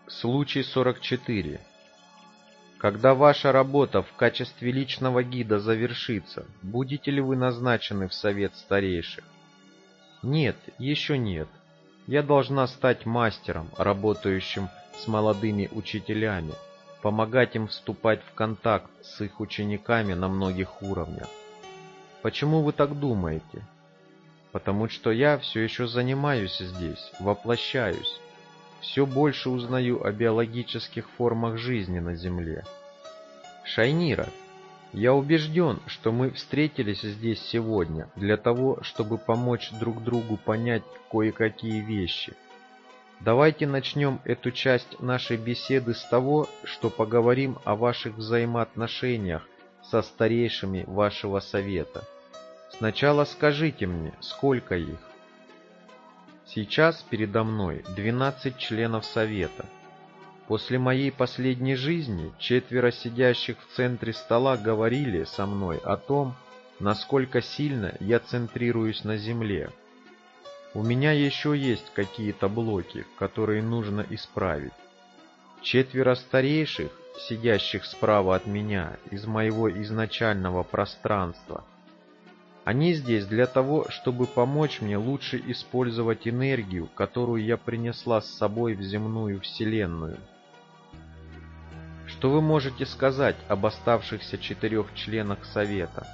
Случай 44. Когда ваша работа в качестве личного гида завершится, будете ли вы назначены в совет старейших? Нет, еще нет. Я должна стать мастером, работающим с молодыми учителями, помогать им вступать в контакт с их учениками на многих уровнях. Почему вы так думаете? Потому что я все еще занимаюсь здесь, воплощаюсь. Все больше узнаю о биологических формах жизни на Земле. Шайнира, я убежден, что мы встретились здесь сегодня для того, чтобы помочь друг другу понять кое-какие вещи. Давайте начнем эту часть нашей беседы с того, что поговорим о ваших взаимоотношениях со старейшими вашего совета. Сначала скажите мне, сколько их? Сейчас передо мной 12 членов совета. После моей последней жизни 4 сидящих в центре стола говорили со мной о том, насколько сильно я центрируюсь на Земле. У меня еще есть какие-то блоки, которые нужно исправить. 4 старейших, сидящих справа от меня, из моего изначального пространства. Они здесь для того, чтобы помочь мне лучше использовать энергию, которую я принесла с собой в земную вселенную. Что вы можете сказать об оставшихся 4 членах Совета?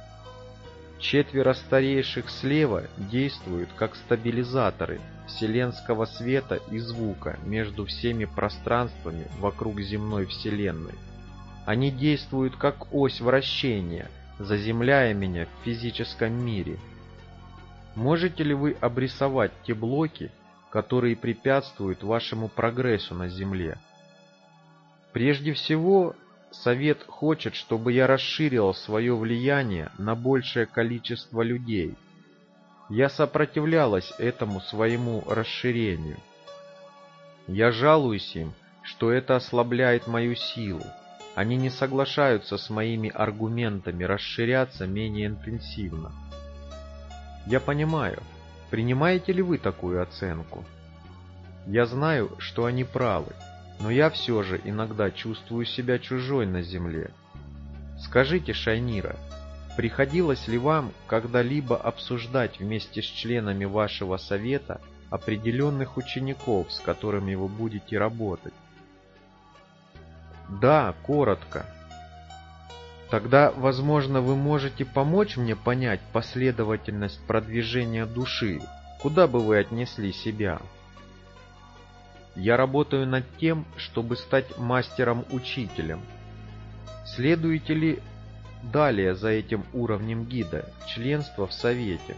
4 старейших слева действуют как стабилизаторы вселенского света и звука между всеми пространствами вокруг земной вселенной. Они действуют как ось вращения, заземляя меня в физическом мире. Можете ли вы обрисовать те блоки, которые препятствуют вашему прогрессу на Земле? Прежде всего, Совет хочет, чтобы я расширил свое влияние на большее количество людей. Я сопротивлялась этому своему расширению. Я жалуюсь им, что это ослабляет мою силу. Они не соглашаются с моими аргументами расширяться менее интенсивно. Я понимаю, принимаете ли вы такую оценку? Я знаю, что они правы, но я все же иногда чувствую себя чужой на Земле. Скажите, Шайнира, приходилось ли вам когда-либо обсуждать вместе с членами вашего совета определенных учеников, с которыми вы будете работать? Да, коротко. Тогда, возможно, вы можете помочь мне понять последовательность продвижения души. Куда бы вы отнесли себя? Я работаю над тем, чтобы стать мастером-учителем. Следуете ли далее за этим уровнем гида, членство в совете?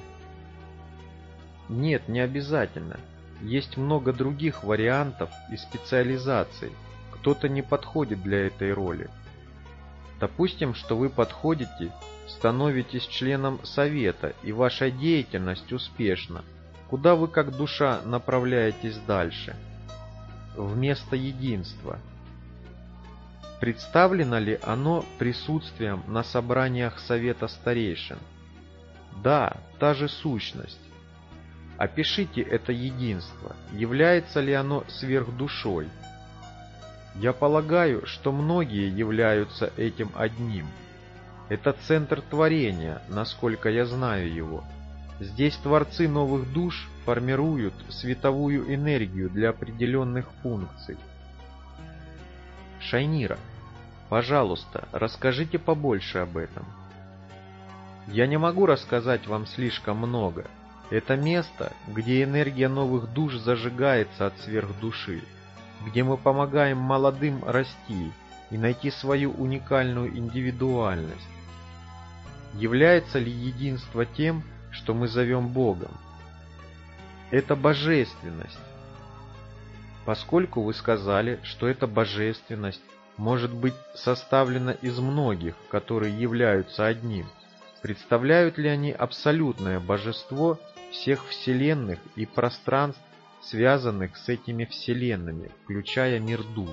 Нет, не обязательно. Есть много других вариантов и специализаций. Кто-то не подходит для этой роли. Допустим, что вы подходите, становитесь членом совета, и ваша деятельность успешна. Куда вы как душа направляетесь дальше? Вместо единства. Представлено ли оно присутствием на собраниях совета старейшин? Да, та же сущность. Опишите это единство. Является ли оно сверхдушой? Я полагаю, что многие являются этим одним. Это центр творения, насколько я знаю его. Здесь творцы новых душ формируют световую энергию для определенных функций. Шайнира, пожалуйста, расскажите побольше об этом. Я не могу рассказать вам слишком много. Это место, где энергия новых душ зажигается от сверхдуши, где мы помогаем молодым расти и найти свою уникальную индивидуальность. Является ли единство тем, что мы зовем Богом? Это божественность. Поскольку вы сказали, что эта божественность может быть составлена из многих, которые являются одним, представляют ли они абсолютное божество всех вселенных и пространств, связанных с этими вселенными, включая мир душ?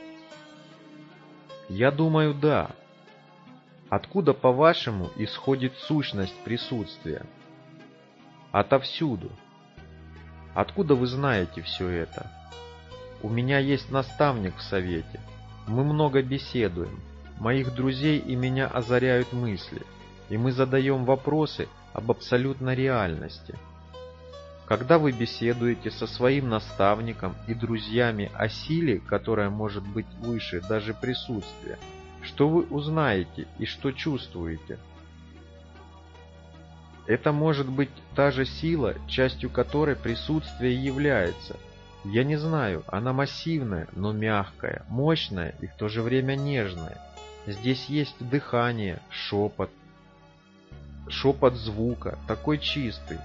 Я думаю, да. Откуда, по-вашему, исходит сущность присутствия? Отовсюду. Откуда вы знаете все это? У меня есть наставник в совете. Мы много беседуем. Моих друзей и меня озаряют мысли, и мы задаем вопросы об абсолютной реальности. Когда вы беседуете со своим наставником и друзьями о силе, которая может быть выше даже присутствия, что вы узнаете и что чувствуете? Это может быть та же сила, частью которой присутствие является. Я не знаю, она массивная, но мягкая, мощная и в то же время нежная. Здесь есть дыхание, шепот звука, такой чистый.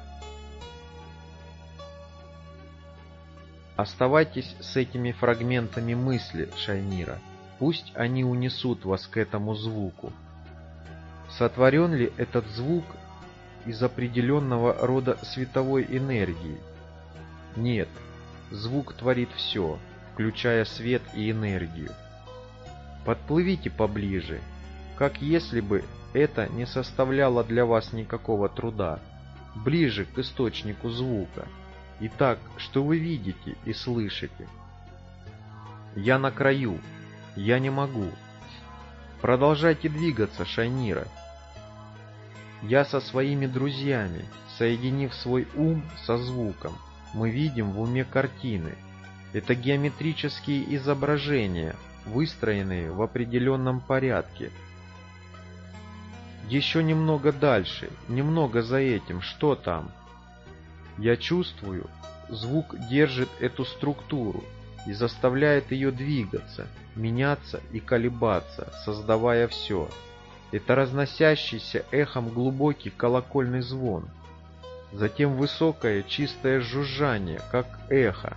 Оставайтесь с этими фрагментами мысли, Шайнира. Пусть они унесут вас к этому звуку. Сотворен ли этот звук из определенного рода световой энергии? Нет, звук творит все, включая свет и энергию. Подплывите поближе, как если бы это не составляло для вас никакого труда, ближе к источнику звука. Итак, что вы видите и слышите? Я на краю, я не могу. Продолжайте двигаться, Шайнира. Я со своими друзьями, соединив свой ум со звуком, мы видим в уме картины. Это геометрические изображения, выстроенные в определенном порядке. Еще немного дальше, немного за этим, что там? Я чувствую, звук держит эту структуру и заставляет ее двигаться, меняться и колебаться, создавая все. Это разносящийся эхом глубокий колокольный звон. Затем высокое чистое жужжание, как эхо.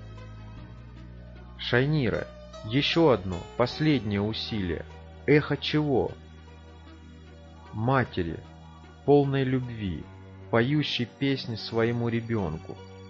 Шайнира, еще одно, последнее усилие. Эхо чего? Матери, полной любви, поющей песни своему ребенку.